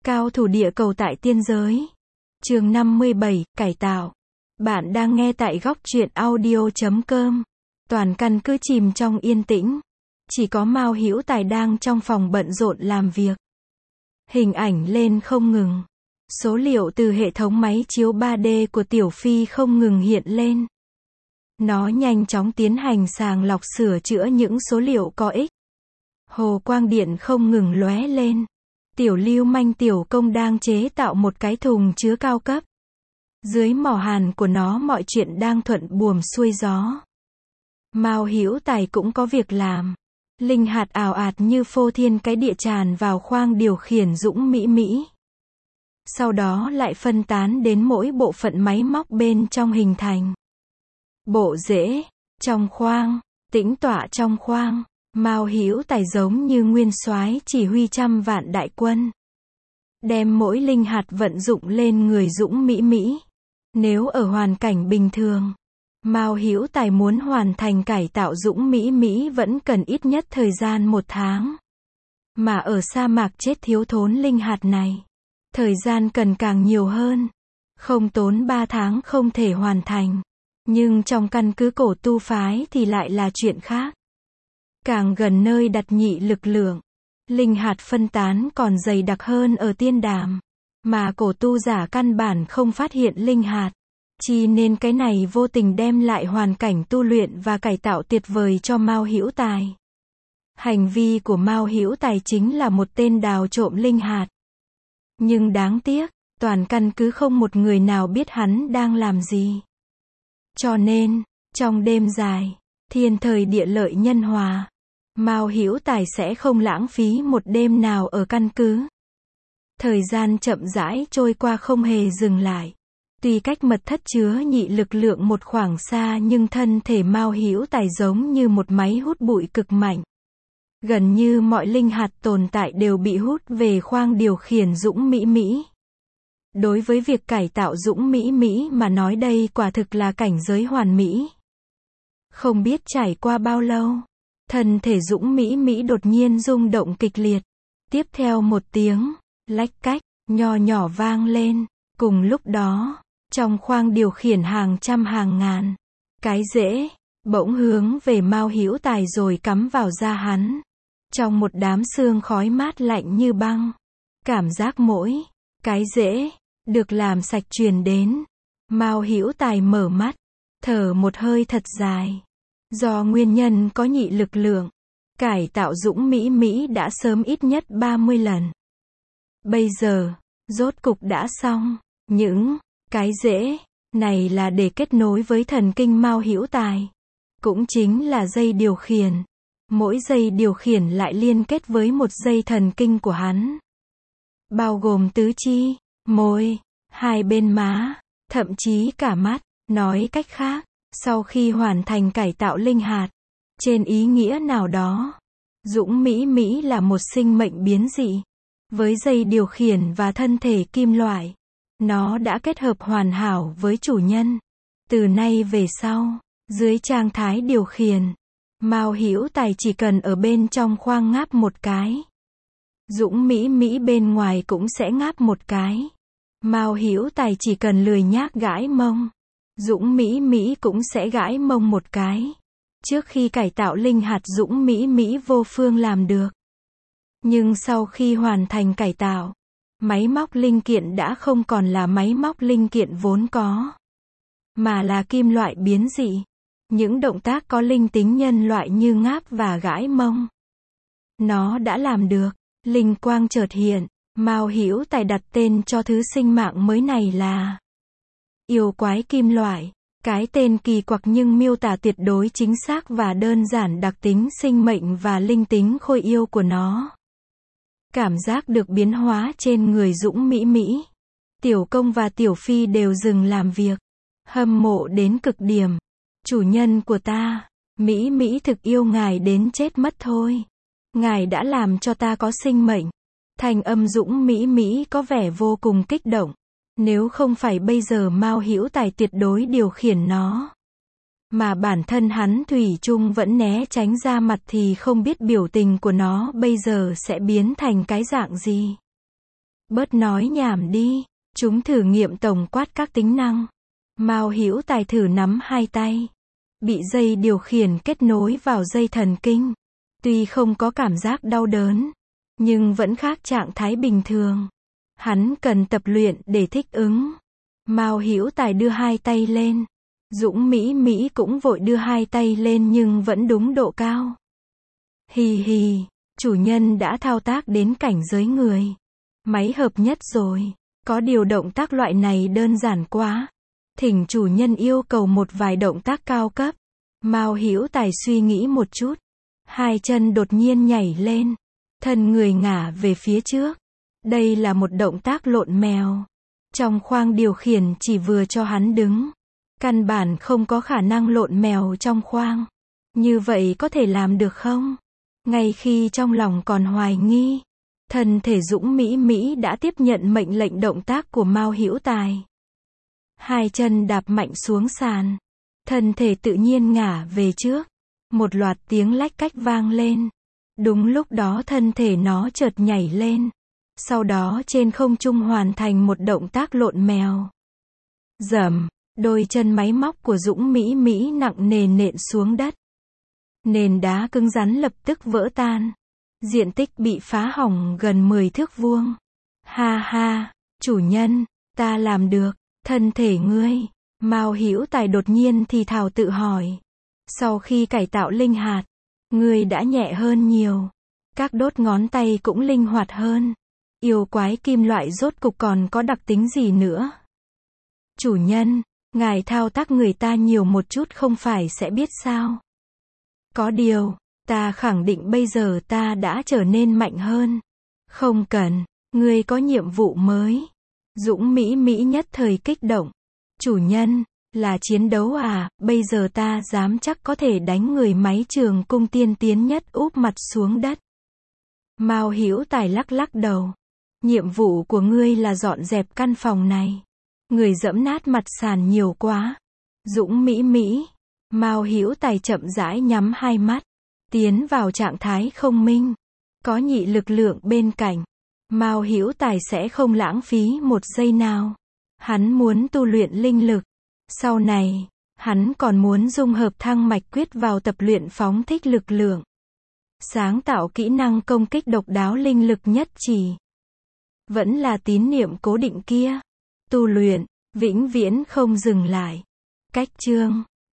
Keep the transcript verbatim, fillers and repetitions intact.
Cao thủ địa cầu tại tiên giới. Chương năm mươi bảy, cải tạo. Bạn đang nghe tại góc truyện audio chấm com. Toàn căn cứ chìm trong yên tĩnh. Chỉ có Mao Hữu Tài đang trong phòng bận rộn làm việc. Hình ảnh lên không ngừng. Số liệu từ hệ thống máy chiếu ba D của Tiểu Phi không ngừng hiện lên. Nó nhanh chóng tiến hành sàng lọc sửa chữa những số liệu có ích. Hồ quang điện không ngừng lóe lên. Tiểu lưu manh tiểu công đang chế tạo một cái thùng chứa cao cấp. Dưới mỏ hàn của nó mọi chuyện đang thuận buồm xuôi gió. Mao Hữu Tài cũng có việc làm. Linh hạt ào ạt như phô thiên cái địa tràn vào khoang điều khiển Dũng Mỹ Mỹ. Sau đó lại phân tán đến mỗi bộ phận máy móc bên trong hình thành. Bộ rễ, trong khoang, tĩnh tọa trong khoang. Mao Hữu Tài giống như nguyên soái chỉ huy trăm vạn đại quân. Đem mỗi linh hạt vận dụng lên người Dũng Mỹ Mỹ. Nếu ở hoàn cảnh bình thường, Mao Hữu Tài muốn hoàn thành cải tạo Dũng Mỹ Mỹ vẫn cần ít nhất thời gian một tháng. Mà ở sa mạc chết thiếu thốn linh hạt này, thời gian cần càng nhiều hơn. Không tốn ba tháng không thể hoàn thành. Nhưng trong căn cứ cổ tu phái thì lại là chuyện khác. Càng gần nơi đặt nhị lực lượng, linh hạt phân tán còn dày đặc hơn ở tiên đàm. Mà cổ tu giả căn bản không phát hiện linh hạt. Chi nên cái này vô tình đem lại hoàn cảnh tu luyện và cải tạo tuyệt vời cho Mao Hữu Tài. Hành vi của Mao Hữu Tài chính là một tên đào trộm linh hạt. Nhưng đáng tiếc, toàn căn cứ không một người nào biết hắn đang làm gì. Cho nên, trong đêm dài, thiên thời địa lợi nhân hòa, Mao Hữu Tài sẽ không lãng phí một đêm nào ở căn cứ. Thời gian chậm rãi trôi qua không hề dừng lại. Tuy cách mật thất chứa nhị lực lượng một khoảng xa nhưng thân thể Mao Hữu Tài giống như một máy hút bụi cực mạnh. Gần như mọi linh hạt tồn tại đều bị hút về khoang điều khiển Dũng Mỹ Mỹ. Đối với việc cải tạo Dũng Mỹ Mỹ mà nói đây quả thực là cảnh giới hoàn mỹ. Không biết trải qua bao lâu, thân thể Dũng Mỹ Mỹ đột nhiên rung động kịch liệt. Tiếp theo một tiếng lách cách nho nhỏ vang lên. Cùng lúc đó, trong khoang điều khiển hàng trăm hàng ngàn cái rễ bỗng hướng về Mao Hữu Tài rồi cắm vào da hắn. Trong một đám sương khói mát lạnh như băng, cảm giác mỗi cái rễ được làm sạch truyền đến. Mao Hữu Tài mở mắt, thở một hơi thật dài. Do nguyên nhân có nhị lực lượng, cải tạo Dũng Mỹ Mỹ đã sớm ít nhất ba mươi lần. Bây giờ, rốt cục đã xong. Những cái rễ này là để kết nối với thần kinh Mao Hữu Tài. Cũng chính là dây điều khiển. Mỗi dây điều khiển lại liên kết với một dây thần kinh của hắn. Bao gồm tứ chi, môi, hai bên má, thậm chí cả mắt. Nói cách khác, sau khi hoàn thành cải tạo linh hạt, trên ý nghĩa nào đó, Dũng Mỹ Mỹ là một sinh mệnh biến dị. Với dây điều khiển và thân thể kim loại, nó đã kết hợp hoàn hảo với chủ nhân. Từ nay về sau, dưới trạng thái điều khiển, Mao Hữu Tài chỉ cần ở bên trong khoang ngáp một cái. Dũng Mỹ Mỹ bên ngoài cũng sẽ ngáp một cái. Mao Hữu Tài chỉ cần lười nhác gãi mông. Dũng Mỹ Mỹ cũng sẽ gãi mông một cái. Trước khi cải tạo linh hạt Dũng Mỹ Mỹ vô phương làm được. Nhưng sau khi hoàn thành cải tạo, máy móc linh kiện đã không còn là máy móc linh kiện vốn có, mà là kim loại biến dị. Những động tác có linh tính nhân loại như ngáp và gãi mông, nó đã làm được. Linh quang chợt hiện, Mao Hữu Tài đặt tên cho thứ sinh mạng mới này là yêu quái kim loại. Cái tên kỳ quặc nhưng miêu tả tuyệt đối chính xác và đơn giản đặc tính sinh mệnh và linh tính khôi yêu của nó. Cảm giác được biến hóa trên người Dũng Mỹ Mỹ. Tiểu Công và Tiểu Phi đều dừng làm việc. Hâm mộ đến cực điểm. Chủ nhân của ta, Mỹ Mỹ thực yêu ngài đến chết mất thôi. Ngài đã làm cho ta có sinh mệnh. Thanh âm Dũng Mỹ Mỹ có vẻ vô cùng kích động. Nếu không phải bây giờ Mao Hữu Tài tuyệt đối điều khiển nó, mà bản thân hắn thủy chung vẫn né tránh ra mặt thì không biết biểu tình của nó bây giờ sẽ biến thành cái dạng gì. Bớt nói nhảm đi. Chúng thử nghiệm tổng quát các tính năng. Mao Hữu Tài thử nắm hai tay. Bị dây điều khiển kết nối vào dây thần kinh. Tuy không có cảm giác đau đớn, nhưng vẫn khác trạng thái bình thường. Hắn cần tập luyện để thích ứng. Mao Hữu Tài đưa hai tay lên. Dũng Mỹ Mỹ cũng vội đưa hai tay lên nhưng vẫn đúng độ cao. Hì hì, chủ nhân đã thao tác đến cảnh giới người. Máy hợp nhất rồi. Có điều động tác loại này đơn giản quá. Thỉnh chủ nhân yêu cầu một vài động tác cao cấp. Mao Hữu Tài suy nghĩ một chút. Hai chân đột nhiên nhảy lên. Thân người ngả về phía trước. Đây là một động tác lộn mèo. Trong khoang điều khiển chỉ vừa cho hắn đứng. Căn bản không có khả năng lộn mèo trong khoang. Như vậy có thể làm được không? Ngay khi trong lòng còn hoài nghi, thân thể Dũng Mỹ Mỹ đã tiếp nhận mệnh lệnh động tác của Mao Hữu Tài. Hai chân đạp mạnh xuống sàn. Thân thể tự nhiên ngả về trước. Một loạt tiếng lách cách vang lên. Đúng lúc đó thân thể nó chợt nhảy lên. Sau đó trên không trung hoàn thành một động tác lộn mèo. Rầm, đôi chân máy móc của Dũng Mỹ Mỹ nặng nề nện xuống đất. Nền đá cứng rắn lập tức vỡ tan. Diện tích bị phá hỏng gần mười thước vuông. Ha ha, chủ nhân, ta làm được, thân thể ngươi. Mao Hữu Tài đột nhiên thì thào tự hỏi. Sau khi cải tạo linh hạt, ngươi đã nhẹ hơn nhiều. Các đốt ngón tay cũng linh hoạt hơn. Yêu quái kim loại rốt cục còn có đặc tính gì nữa? Chủ nhân, ngài thao tác người ta nhiều một chút không phải sẽ biết sao? Có điều, ta khẳng định bây giờ ta đã trở nên mạnh hơn. Không cần, ngươi có nhiệm vụ mới. Dũng Mỹ Mỹ nhất thời kích động. Chủ nhân, là chiến đấu à, bây giờ ta dám chắc có thể đánh người máy trường cung tiên tiến nhất úp mặt xuống đất. Mao Hữu Tài lắc lắc đầu. Nhiệm vụ của ngươi là dọn dẹp căn phòng này. Người dẫm nát mặt sàn nhiều quá. Dũng Mỹ Mỹ. Mao Hữu Tài chậm rãi nhắm hai mắt. Tiến vào trạng thái không minh. Có nhị lực lượng bên cạnh. Mao Hữu Tài sẽ không lãng phí một giây nào. Hắn muốn tu luyện linh lực. Sau này, hắn còn muốn dung hợp thăng mạch quyết vào tập luyện phóng thích lực lượng. Sáng tạo kỹ năng công kích độc đáo linh lực nhất chỉ. Vẫn là tín niệm cố định kia. Tu luyện, vĩnh viễn không dừng lại. Cách chương